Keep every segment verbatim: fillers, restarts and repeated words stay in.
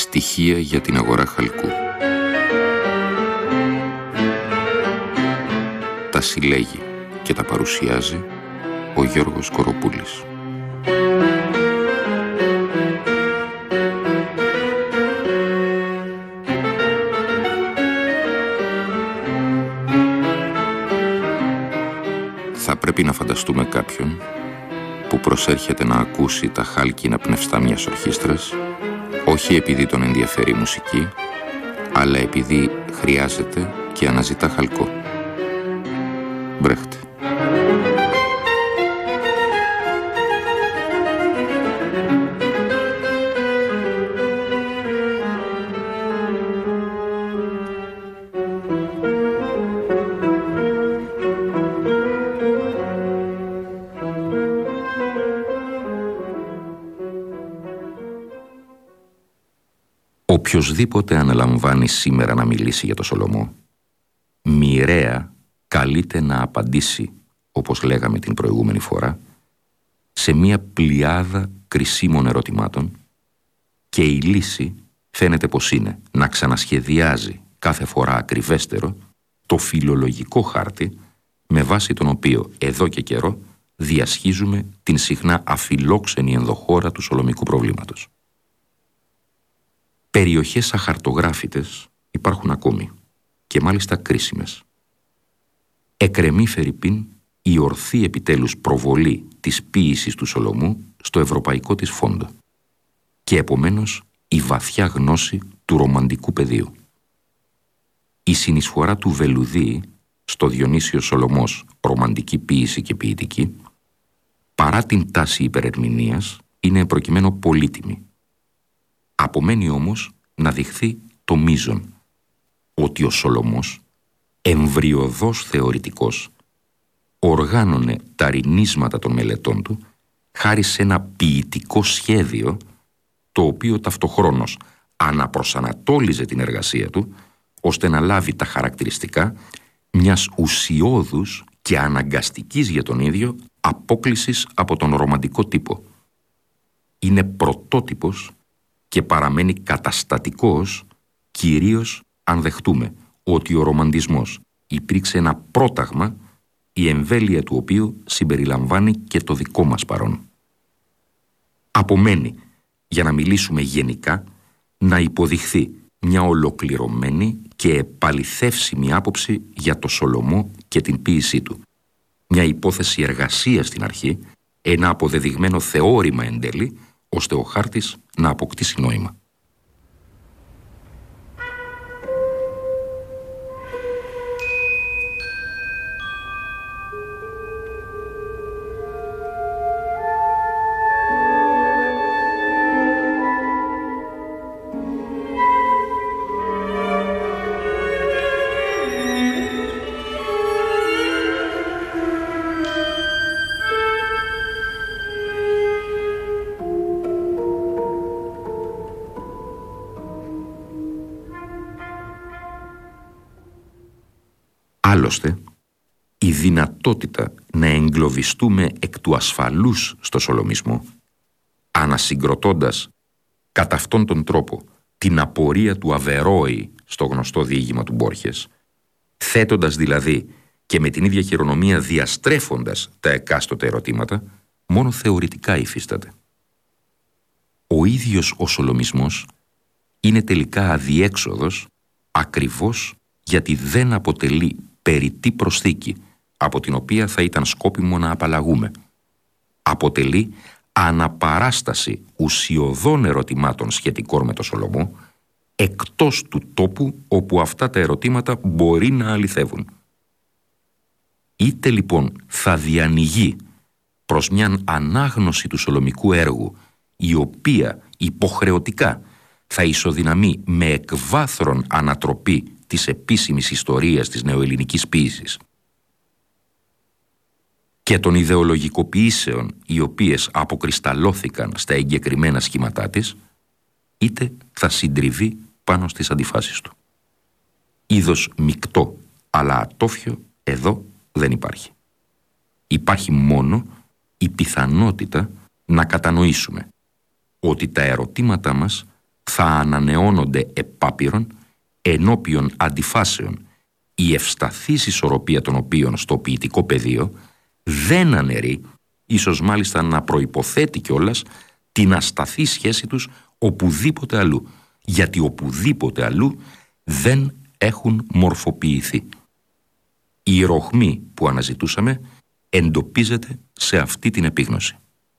Στοιχεία για την αγορά χαλκού. Τα συλλέγει και τα παρουσιάζει ο Γιώργος Κοροπούλης. Θα πρέπει να φανταστούμε κάποιον που προσέρχεται να ακούσει τα χάλκινα πνευστά μιας ορχήστρας, όχι επειδή τον ενδιαφέρει η μουσική, αλλά επειδή χρειάζεται και αναζητά χαλκό. Μπρέχτε. Οποιοσδήποτε αναλαμβάνει σήμερα να μιλήσει για το Σολομό, μοιραία καλείται να απαντήσει, όπως λέγαμε την προηγούμενη φορά, σε μία πλειάδα κρισίμων ερωτημάτων, και η λύση φαίνεται πως είναι να ξανασχεδιάζει κάθε φορά ακριβέστερο το φιλολογικό χάρτη με βάση τον οποίο εδώ και καιρό διασχίζουμε την συχνά αφιλόξενη ενδοχώρα του σολομικού προβλήματος. Περιοχές αχαρτογράφητες υπάρχουν ακόμη, και μάλιστα κρίσιμες. Εκρεμεί φερειπίν η ορθή επιτέλους προβολή της ποίησης του Σολομού στο ευρωπαϊκό της φόντο και επομένως η βαθιά γνώση του ρομαντικού πεδίου. Η συνεισφορά του Βελουδί στο Διονύσιο Σολομός ρομαντική ποίηση και ποιητική, παρά την τάση υπερερμηνείας, είναι προκειμένου πολύτιμη. Απομένει όμως να δειχθεί το μείζον, ότι ο Σολομός, εμβριωδώς θεωρητικός, οργάνωνε τα ρηνίσματα των μελετών του χάρη σε ένα ποιητικό σχέδιο, το οποίο ταυτοχρόνως αναπροσανατόλιζε την εργασία του, ώστε να λάβει τα χαρακτηριστικά μιας ουσιώδους και αναγκαστικής για τον ίδιο απόκλησης από τον ρομαντικό τύπο. Είναι πρωτότυπος και παραμένει καταστατικός, κυρίως αν δεχτούμε ότι ο ρομαντισμός υπήρξε ένα πρόταγμα, η εμβέλεια του οποίου συμπεριλαμβάνει και το δικό μας παρόν. Απομένει, για να μιλήσουμε γενικά, να υποδειχθεί μια ολοκληρωμένη και επαληθεύσιμη άποψη για το Σολομό και την ποίησή του. Μια υπόθεση εργασίας στην αρχή, ένα αποδεδειγμένο θεώρημα εν τέλει, ώστε ο χάρτης να αποκτήσει νόημα. Άλλωστε, η δυνατότητα να εγκλωβιστούμε εκ του ασφαλούς στο σολομισμό, ανασυγκροτώντας κατά αυτόν τον τρόπο την απορία του Αβερόη στο γνωστό διήγημα του Μπόρχες, θέτοντας δηλαδή και με την ίδια χειρονομία διαστρέφοντας τα εκάστοτε ερωτήματα, μόνο θεωρητικά υφίσταται. Ο ίδιος ο σολομισμός είναι τελικά αδιέξοδος ακριβώς γιατί δεν αποτελεί περιττή προσθήκη από την οποία θα ήταν σκόπιμο να απαλλαγούμε. Αποτελεί αναπαράσταση ουσιωδών ερωτημάτων σχετικών με το Σολομό εκτός του τόπου όπου αυτά τα ερωτήματα μπορεί να αληθεύουν. Είτε λοιπόν θα διανοιγεί προς μιαν ανάγνωση του σολομικού έργου, η οποία υποχρεωτικά θα ισοδυναμεί με εκβάθρον ανατροπή της επίσημης ιστορίας της νεοελληνικής ποίησης και των ιδεολογικοποιήσεων οι οποίες αποκρισταλώθηκαν στα εγκεκριμένα σχήματά της, είτε θα συντριβεί πάνω στις αντιφάσεις του. Είδος μεικτό αλλά ατόφιο εδώ δεν υπάρχει. Υπάρχει μόνο η πιθανότητα να κατανοήσουμε ότι τα ερωτήματά μας θα ανανεώνονται επάπειρον ενώπιον αντιφάσεων, η ευσταθής ισορροπία των οποίων στο ποιητικό πεδίο δεν αναιρεί, ίσως μάλιστα να προϋποθέτει κιόλας, την ασταθή σχέση τους οπουδήποτε αλλού, γιατί οπουδήποτε αλλού δεν έχουν μορφοποιηθεί. Η ροχμή που αναζητούσαμε εντοπίζεται σε αυτή την επίγνωση.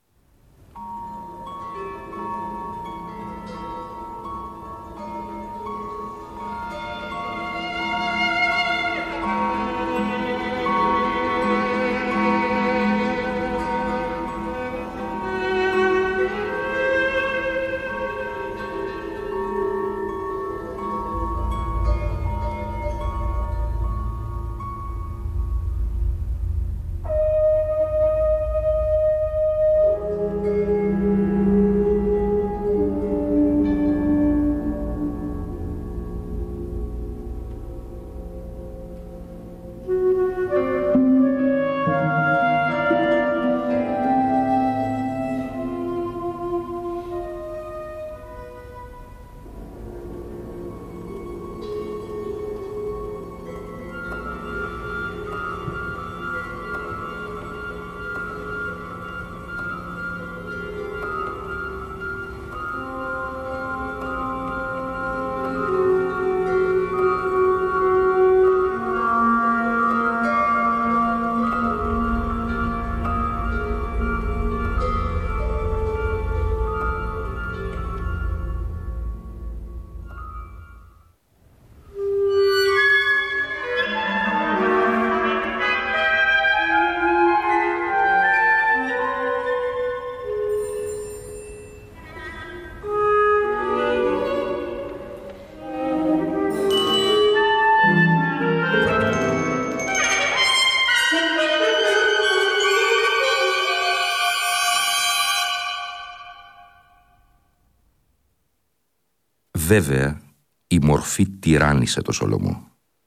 Βέβαια, η μορφή τυράννησε το Σολομό,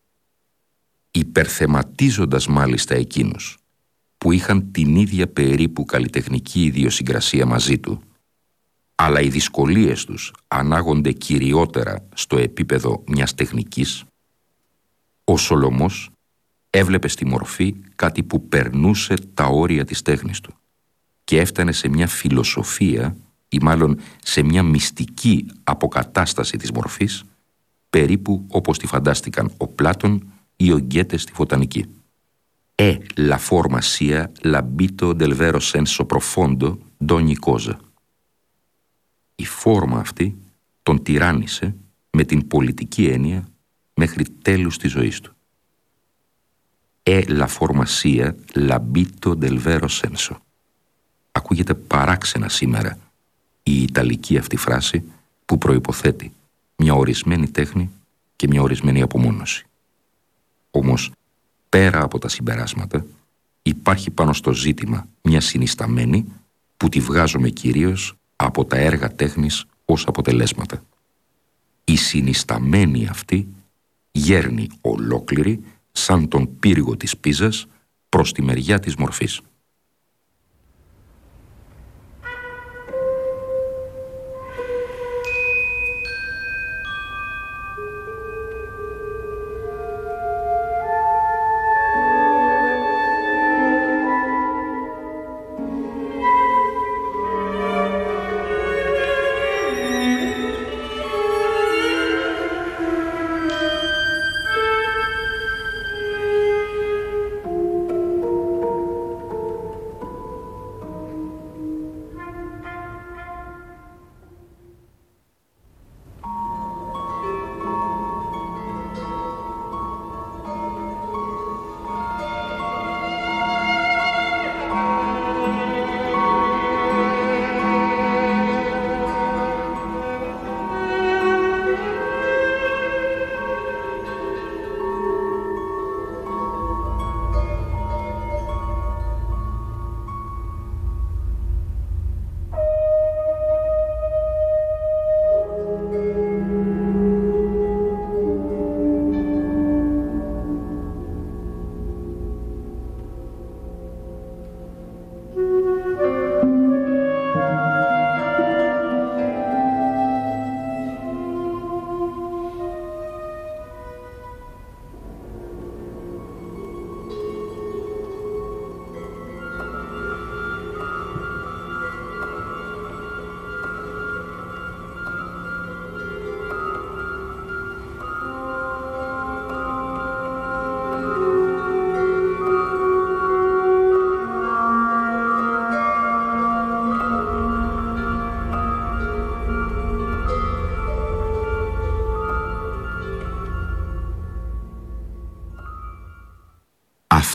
υπερθεματίζοντας μάλιστα εκείνους που είχαν την ίδια περίπου καλλιτεχνική ιδιοσυγκρασία μαζί του, αλλά οι δυσκολίες τους ανάγονται κυριότερα στο επίπεδο μιας τεχνικής. Ο Σολομός έβλεπε στη μορφή κάτι που περνούσε τα όρια της τέχνης του και έφτανε σε μια φιλοσοφία ή μάλλον σε μια μυστική αποκατάσταση της μορφής, περίπου όπως τη φαντάστηκαν ο Πλάτων ή ο Γκέτε στη βοτανική. «Ε, la forma sia l'abito del vero senso profondo d'ogni cosa». Η φόρμα αυτή τον τυράννησε με την πολιτική έννοια μέχρι τέλους της ζωής του. «Ε, la forma sia l'abito del vero senso». Ακούγεται παράξενα σήμερα η ιταλική αυτή φράση που προϋποθέτει μια ορισμένη τέχνη και μια ορισμένη απομόνωση. Όμως, πέρα από τα συμπεράσματα, υπάρχει πάνω στο ζήτημα μια συνισταμένη που τη βγάζουμε κυρίως από τα έργα τέχνης ως αποτελέσματα. Η συνισταμένη αυτή γέρνει ολόκληρη σαν τον πύργο της Πίζας προς τη μεριά της μορφής.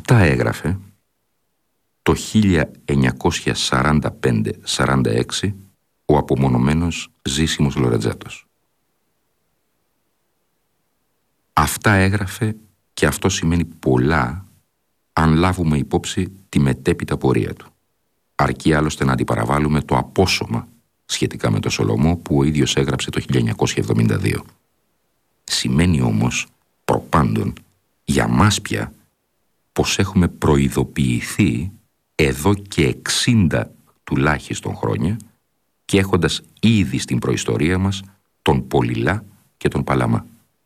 Αυτά έγραφε το χίλια εννιακόσια σαράντα πέντε σαράντα έξι ο απομονωμένος Ζήσιμος Λορετζάτος. Αυτά έγραφε και αυτό σημαίνει πολλά αν λάβουμε υπόψη τη μετέπειτα πορεία του. Αρκεί άλλωστε να αντιπαραβάλουμε το απόσωμα σχετικά με το Σολομό που ο ίδιος έγραψε το χίλια εννιακόσια εβδομήντα δύο. Σημαίνει όμως προπάντων για μας πια πως έχουμε προειδοποιηθεί εδώ και εξήντα τουλάχιστον χρόνια και έχοντας ήδη στην προϊστορία μας τον Πολυλά και τον Παλαμά.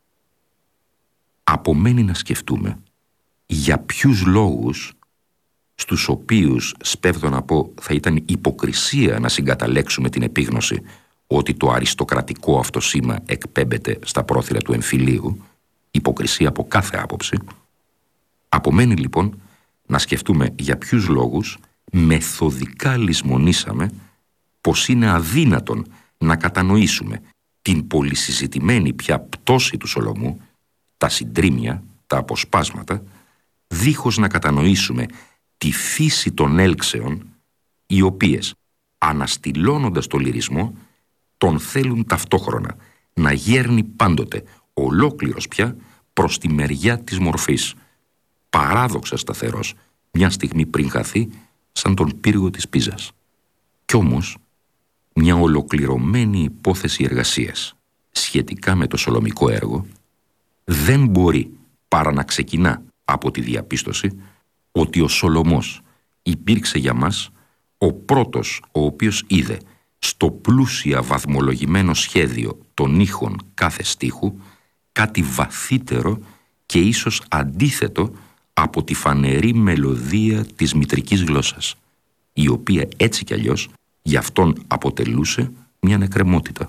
Απομένει να σκεφτούμε για ποιους λόγους, στους οποίους, σπέβδω να πω, θα ήταν υποκρισία να συγκαταλέξουμε την επίγνωση ότι το αριστοκρατικό αυτό σήμα εκπέμπεται στα πρόθυρα του εμφυλίου, υποκρισία από κάθε άποψη. Απομένει λοιπόν να σκεφτούμε για ποιους λόγους μεθοδικά λησμονήσαμε πως είναι αδύνατον να κατανοήσουμε την πολυσυζητημένη πια πτώση του Σολομού, τα συντρίμια, τα αποσπάσματα, δίχως να κατανοήσουμε τη φύση των έλξεων, οι οποίες, αναστηλώνοντας το λυρισμό, τον θέλουν ταυτόχρονα να γέρνει πάντοτε ολόκληρος πια προς τη μεριά της μορφής, παράδοξα σταθερός, μια στιγμή πριν χαθεί, σαν τον πύργο της Πίζας. Κι όμως, μια ολοκληρωμένη υπόθεση εργασίας σχετικά με το σολομικό έργο δεν μπορεί παρά να ξεκινά από τη διαπίστωση ότι ο Σολομός υπήρξε για μας ο πρώτος ο οποίος είδε στο πλούσια βαθμολογημένο σχέδιο των ήχων κάθε στίχου κάτι βαθύτερο και ίσως αντίθετο από τη φανερή μελωδία της μητρικής γλώσσας, η οποία έτσι κι αλλιώς γι' αυτόν αποτελούσε μια νεκρεμότητα.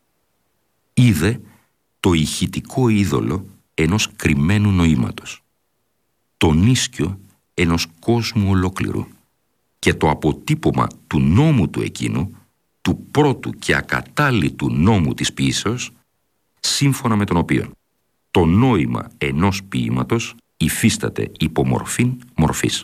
Είδε το ηχητικό είδωλο ενός κρυμμένου νοήματος, το νίσκιο ενός κόσμου ολόκληρου και το αποτύπωμα του νόμου του εκείνου, του πρώτου και ακατάλητου νόμου της ποίησεως, σύμφωνα με τον οποίο το νόημα ενός ποίηματος υφίσταται υπομορφήν μορφής.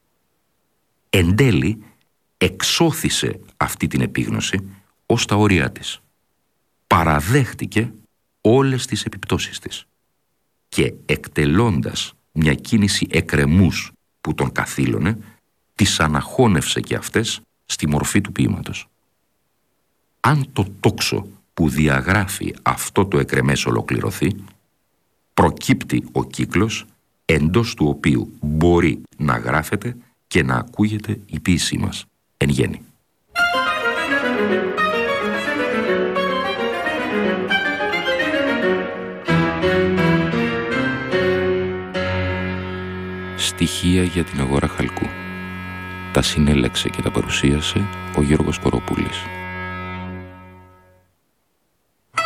Εν τέλει, εξώθησε αυτή την επίγνωση ως τα όρια της. Παραδέχτηκε όλες τις επιπτώσεις της και εκτελώντας μια κίνηση εκρεμούς που τον καθήλωνε, τις αναχώνευσε και αυτές στη μορφή του ποίηματος. Αν το τόξο που διαγράφει αυτό το εκρεμές ολοκληρωθεί, προκύπτει ο κύκλος εντός του οποίου μπορεί να γράφεται και να ακούγεται η ποίησή μας εν γέννη. Στοιχεία για την αγορά χαλκού. Τα συνέλεξε και τα παρουσίασε ο Γιώργος Κοροπούλης.